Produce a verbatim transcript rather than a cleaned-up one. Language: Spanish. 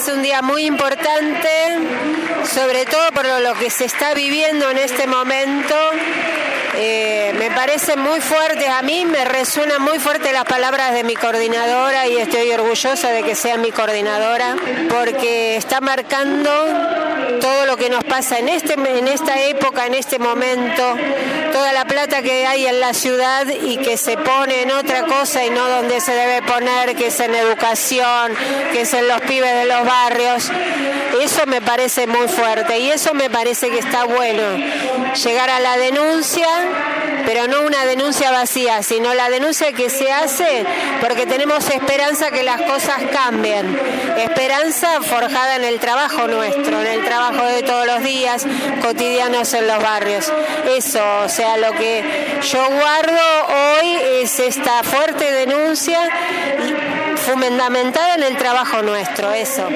parece un día muy importante, sobre todo por lo que se está viviendo en este momento. Eh, me parece muy fuerte, a mí me resuenan muy fuerte las palabras de mi coordinadora y estoy orgullosa de que sea mi coordinadora porque está marcando todo lo que nos pasa en, este, en esta época, en este momento, toda la plata que hay en la ciudad y que se pone en otra cosa y no donde se debe poner, que es en educación, que es en los pibes de los barrios. Eso me parece muy fuerte y eso me parece que está bueno, llegar a la denuncia, pero no una denuncia vacía, sino la denuncia que se hace porque tenemos esperanza que las cosas cambien, esperanza forjada en el trabajo nuestro, en el trabajo de todos los días, cotidianos en los barrios. Eso, o sea, lo que yo guardo hoy es esta fuerte denuncia fundamentada en el trabajo nuestro, eso.